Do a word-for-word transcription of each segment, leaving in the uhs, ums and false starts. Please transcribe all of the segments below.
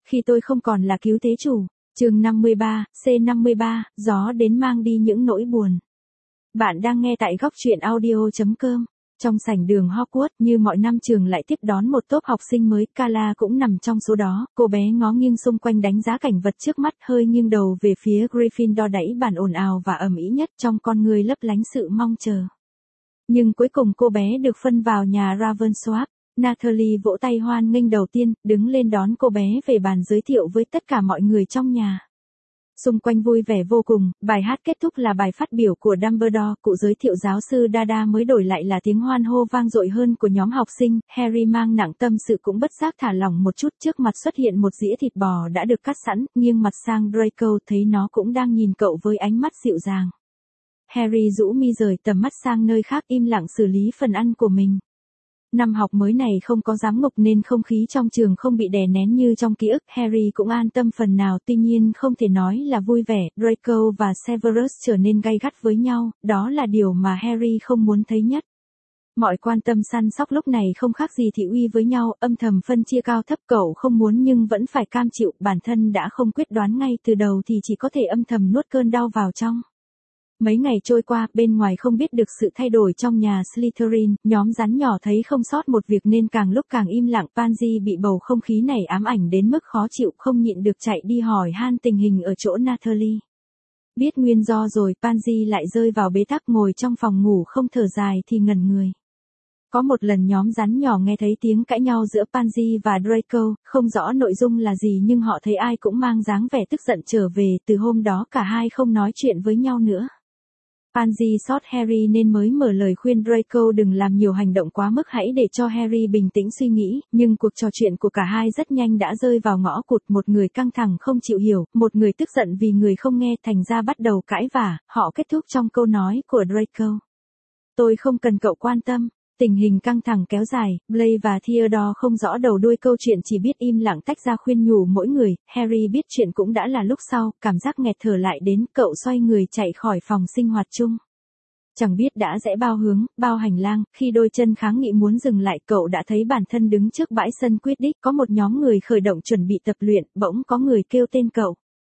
khi tôi không còn là cứu thế chủ. Chương năm mươi ba, C năm mươi ba, gió đến mang đi những nỗi buồn. Bạn đang nghe tại góc truyện audio chấm com. Trong sảnh đường Hogwarts, như mọi năm trường lại tiếp đón một tốp học sinh mới, Kala cũng nằm trong số đó. Cô bé ngó nghiêng xung quanh đánh giá cảnh vật trước mắt, hơi nghiêng đầu về phía Gryffindor đẩy bàn ồn ào và ầm ĩ nhất, trong con người lấp lánh sự mong chờ. Nhưng cuối cùng cô bé được phân vào nhà Ravensworth. Natalie vỗ tay hoan nghênh đầu tiên, đứng lên đón cô bé về bàn giới thiệu với tất cả mọi người trong nhà. Xung quanh vui vẻ vô cùng, bài hát kết thúc là bài phát biểu của Dumbledore, cụ giới thiệu giáo sư Dada mới đổi lại là tiếng hoan hô vang dội hơn của nhóm học sinh. Harry mang nặng tâm sự cũng bất giác thả lỏng một chút, trước mặt xuất hiện một dĩa thịt bò đã được cắt sẵn, nghiêng mặt sang Draco thấy nó cũng đang nhìn cậu với ánh mắt dịu dàng. Harry rũ mi rời tầm mắt sang nơi khác im lặng xử lý phần ăn của mình. Năm học mới này không có giám ngục nên không khí trong trường không bị đè nén như trong ký ức, Harry cũng an tâm phần nào, tuy nhiên không thể nói là vui vẻ. Draco và Severus trở nên gay gắt với nhau, đó là điều mà Harry không muốn thấy nhất. Mọi quan tâm săn sóc lúc này không khác gì thị uy với nhau, âm thầm phân chia cao thấp, cậu không muốn nhưng vẫn phải cam chịu, bản thân đã không quyết đoán ngay từ đầu thì chỉ có thể âm thầm nuốt cơn đau vào trong. Mấy ngày trôi qua, bên ngoài không biết được sự thay đổi trong nhà Slytherin, nhóm rắn nhỏ thấy không sót một việc nên càng lúc càng im lặng. Pansy bị bầu không khí này ám ảnh đến mức khó chịu, không nhịn được chạy đi hỏi han tình hình ở chỗ Natalie. Biết nguyên do rồi, Pansy lại rơi vào bế tắc, ngồi trong phòng ngủ không thở dài thì ngẩn người. Có một lần nhóm rắn nhỏ nghe thấy tiếng cãi nhau giữa Pansy và Draco, không rõ nội dung là gì nhưng họ thấy ai cũng mang dáng vẻ tức giận trở về, từ hôm đó cả hai không nói chuyện với nhau nữa. Pansy sót Harry nên mới mở lời khuyên Draco đừng làm nhiều hành động quá mức, hãy để cho Harry bình tĩnh suy nghĩ, nhưng cuộc trò chuyện của cả hai rất nhanh đã rơi vào ngõ cụt, một người căng thẳng không chịu hiểu, một người tức giận vì người không nghe, thành ra bắt đầu cãi vã. Họ kết thúc trong câu nói của Draco: "Tôi không cần cậu quan tâm." Tình hình căng thẳng kéo dài, Blaise và Theodore không rõ đầu đuôi câu chuyện, chỉ biết im lặng tách ra khuyên nhủ mỗi người. Harry biết chuyện cũng đã là lúc sau, cảm giác nghẹt thở lại đến, cậu xoay người chạy khỏi phòng sinh hoạt chung. Chẳng biết đã rẽ bao hướng, bao hành lang, khi đôi chân kháng nghị muốn dừng lại, cậu đã thấy bản thân đứng trước bãi sân Quidditch, có một nhóm người khởi động chuẩn bị tập luyện, bỗng có người kêu tên cậu.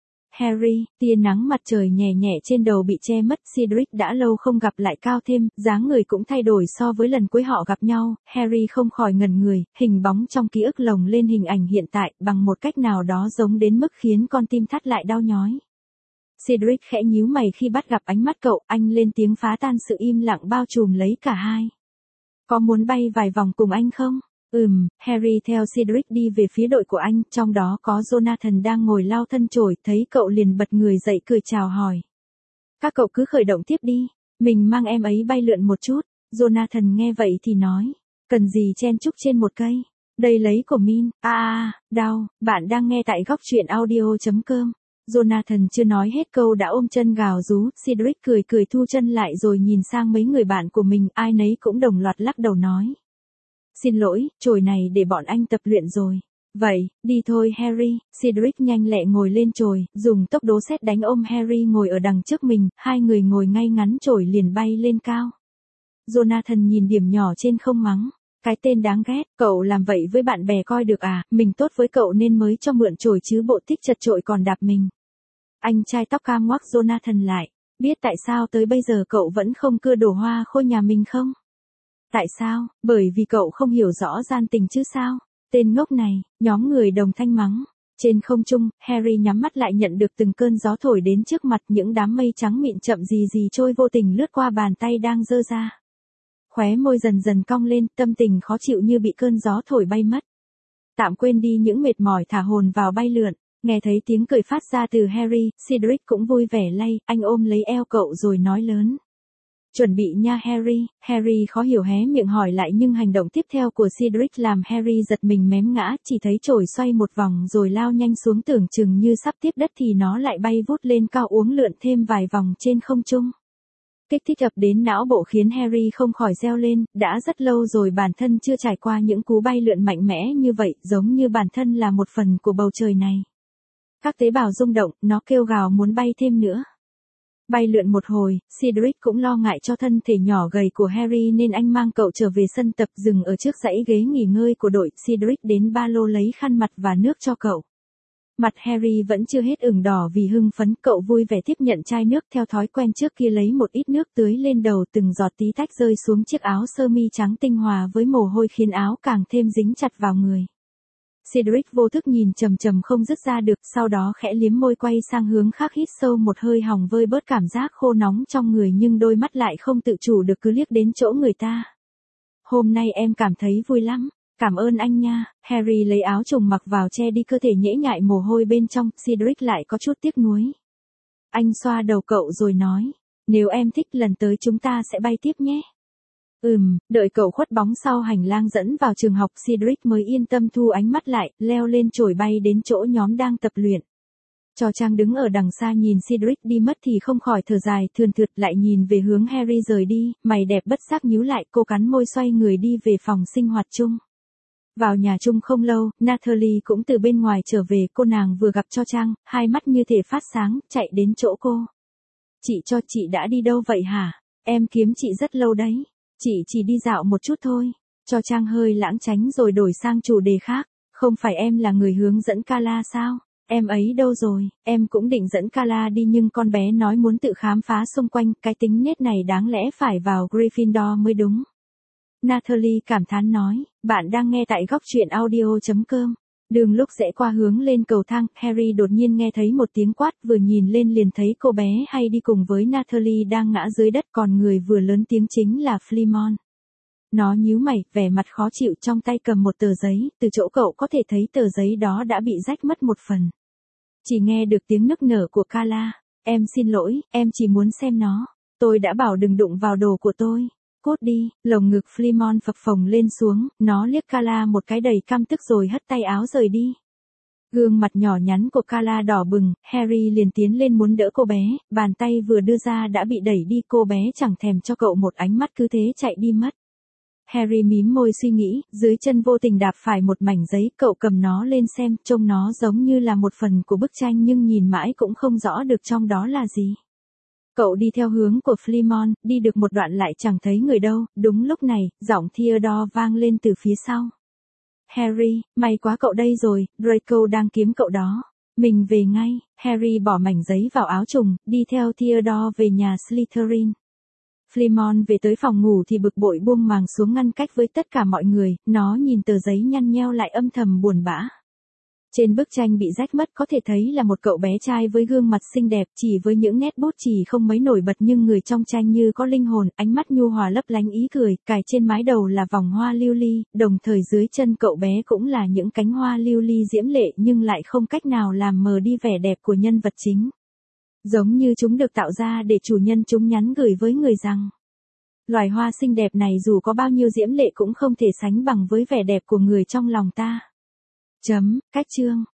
Harry, tia nắng mặt trời nhẹ nhẹ trên đầu bị che mất, Cedric đã lâu không gặp lại cao thêm, dáng người cũng thay đổi so với lần cuối họ gặp nhau. Harry không khỏi ngẩn người, hình bóng trong ký ức lồng lên hình ảnh hiện tại, bằng một cách nào đó giống đến mức khiến con tim thắt lại đau nhói. Cedric khẽ nhíu mày khi bắt gặp ánh mắt cậu, anh lên tiếng phá tan sự im lặng bao trùm lấy cả hai. "Có muốn bay vài vòng cùng anh không?" Ừm, Harry theo Cedric đi về phía đội của anh, trong đó có Jonathan đang ngồi lau thân chổi, thấy cậu liền bật người dậy cười chào hỏi. "Các cậu cứ khởi động tiếp đi, mình mang em ấy bay lượn một chút." Jonathan nghe vậy thì nói: "Cần gì chen chúc trên một cây, đây lấy của Min." "À à, đau." Bạn đang nghe tại góc truyện audio chấm com. Jonathan chưa nói hết câu đã ôm chân gào rú, Cedric cười cười thu chân lại rồi nhìn sang mấy người bạn của mình, ai nấy cũng đồng loạt lắc đầu nói: "Xin lỗi, chổi này để bọn anh tập luyện rồi." "Vậy, đi thôi Harry." Cedric nhanh lẹ ngồi lên chổi, dùng tốc độ sét đánh ôm Harry ngồi ở đằng trước mình, hai người ngồi ngay ngắn, chổi liền bay lên cao. Jonathan nhìn điểm nhỏ trên không mắng: "Cái tên đáng ghét, cậu làm vậy với bạn bè coi được à, mình tốt với cậu nên mới cho mượn chổi chứ bộ thích chật chội còn đạp mình." Anh trai tóc cam ngoắc Jonathan lại: "Biết tại sao tới bây giờ cậu vẫn không cưa đổ hoa khôi nhà mình không?" "Tại sao?" "Bởi vì cậu không hiểu rõ gian tình chứ sao." "Tên ngốc này." Nhóm người đồng thanh mắng. Trên không trung, Harry nhắm mắt lại nhận được từng cơn gió thổi đến trước mặt, những đám mây trắng mịn chậm gì gì trôi vô tình lướt qua bàn tay đang giơ ra. Khóe môi dần dần cong lên, tâm tình khó chịu như bị cơn gió thổi bay mất. Tạm quên đi những mệt mỏi, thả hồn vào bay lượn. Nghe thấy tiếng cười phát ra từ Harry, Cedric cũng vui vẻ lay, anh ôm lấy eo cậu rồi nói lớn: "Chuẩn bị nha Harry." Harry khó hiểu hé miệng hỏi lại nhưng hành động tiếp theo của Cedric làm Harry giật mình mém ngã, chỉ thấy chổi xoay một vòng rồi lao nhanh xuống, tưởng chừng như sắp tiếp đất thì nó lại bay vút lên cao uốn lượn thêm vài vòng trên không trung. Kích thích ập đến não bộ khiến Harry không khỏi reo lên, đã rất lâu rồi bản thân chưa trải qua những cú bay lượn mạnh mẽ như vậy, giống như bản thân là một phần của bầu trời này. Các tế bào rung động, nó kêu gào muốn bay thêm nữa. Bay lượn một hồi, Cedric cũng lo ngại cho thân thể nhỏ gầy của Harry nên anh mang cậu trở về sân tập, dừng ở trước dãy ghế nghỉ ngơi của đội. Cedric đến ba lô lấy khăn mặt và nước cho cậu. Mặt Harry vẫn chưa hết ửng đỏ vì hưng phấn, cậu vui vẻ tiếp nhận chai nước theo thói quen trước kia lấy một ít nước tưới lên đầu, từng giọt tí tách rơi xuống chiếc áo sơ mi trắng tinh hòa với mồ hôi khiến áo càng thêm dính chặt vào người. Cedric vô thức nhìn chầm chầm không dứt ra được, sau đó khẽ liếm môi quay sang hướng khác hít sâu một hơi hòng vơi bớt cảm giác khô nóng trong người, nhưng đôi mắt lại không tự chủ được cứ liếc đến chỗ người ta. Hôm nay em cảm thấy vui lắm. Cảm ơn anh nha. Harry lấy áo trùng mặc vào che đi cơ thể nhễ nhại mồ hôi bên trong, Cedric lại có chút tiếc nuối. Anh xoa đầu cậu rồi nói, nếu em thích lần tới chúng ta sẽ bay tiếp nhé. Ừm, đợi cậu khuất bóng sau hành lang dẫn vào trường học, Cedric mới yên tâm thu ánh mắt lại, leo lên chổi bay đến chỗ nhóm đang tập luyện. Cho Trang đứng ở đằng xa nhìn Cedric đi mất thì không khỏi thở dài thườn thượt, lại nhìn về hướng Harry rời đi, mày đẹp bất giác nhíu lại, cô cắn môi xoay người đi về phòng sinh hoạt chung. Vào nhà chung không lâu, Natalie cũng từ bên ngoài trở về, cô nàng vừa gặp Cho Trang, hai mắt như thể phát sáng, chạy đến chỗ cô. Chị Cho, chị đã đi đâu vậy hả? Em kiếm chị rất lâu đấy. Chị chỉ đi dạo một chút thôi. Cho Trang hơi lãng tránh rồi đổi sang chủ đề khác. Không phải em là người hướng dẫn Kala sao? Em ấy đâu rồi? Em cũng định dẫn Kala đi nhưng con bé nói muốn tự khám phá xung quanh, cái tính nết này đáng lẽ phải vào Gryffindor mới đúng. Natalie cảm thán nói, bạn đang nghe tại góc truyện audio chấm com. Đường lúc rẽ qua hướng lên cầu thang, Harry đột nhiên nghe thấy một tiếng quát, vừa nhìn lên liền thấy cô bé hay đi cùng với Natalie đang ngã dưới đất, còn người vừa lớn tiếng chính là Flimon. Nó nhíu mày, vẻ mặt khó chịu, trong tay cầm một tờ giấy, từ chỗ cậu có thể thấy tờ giấy đó đã bị rách mất một phần. Chỉ nghe được tiếng nức nở của Kala, em xin lỗi, em chỉ muốn xem nó. Tôi đã bảo đừng đụng vào đồ của tôi. Cút đi. Lồng ngực Flimon phập phồng lên xuống, nó liếc Kala một cái đầy căm tức rồi hất tay áo rời đi. Gương mặt nhỏ nhắn của Kala đỏ bừng, Harry liền tiến lên muốn đỡ cô bé, bàn tay vừa đưa ra đã bị đẩy đi, cô bé chẳng thèm cho cậu một ánh mắt cứ thế chạy đi mất. Harry mím môi suy nghĩ, dưới chân vô tình đạp phải một mảnh giấy, cậu cầm nó lên xem, trông nó giống như là một phần của bức tranh nhưng nhìn mãi cũng không rõ được trong đó là gì. Cậu đi theo hướng của Flimon, đi được một đoạn lại chẳng thấy người đâu, đúng lúc này, giọng Theodore vang lên từ phía sau. Harry, may quá cậu đây rồi, Draco đang kiếm cậu đó. Mình về ngay. Harry bỏ mảnh giấy vào áo trùng, đi theo Theodore về nhà Slytherin. Flimon về tới phòng ngủ thì bực bội buông màng xuống ngăn cách với tất cả mọi người, nó nhìn tờ giấy nhăn nheo lại âm thầm buồn bã. Trên bức tranh bị rách mất có thể thấy là một cậu bé trai với gương mặt xinh đẹp, chỉ với những nét bút chì không mấy nổi bật nhưng người trong tranh như có linh hồn, ánh mắt nhu hòa lấp lánh ý cười, cài trên mái đầu là vòng hoa lưu ly, đồng thời dưới chân cậu bé cũng là những cánh hoa lưu ly diễm lệ nhưng lại không cách nào làm mờ đi vẻ đẹp của nhân vật chính. Giống như chúng được tạo ra để chủ nhân chúng nhắn gửi với người rằng, loài hoa xinh đẹp này dù có bao nhiêu diễm lệ cũng không thể sánh bằng với vẻ đẹp của người trong lòng ta. Chấm, cách chương.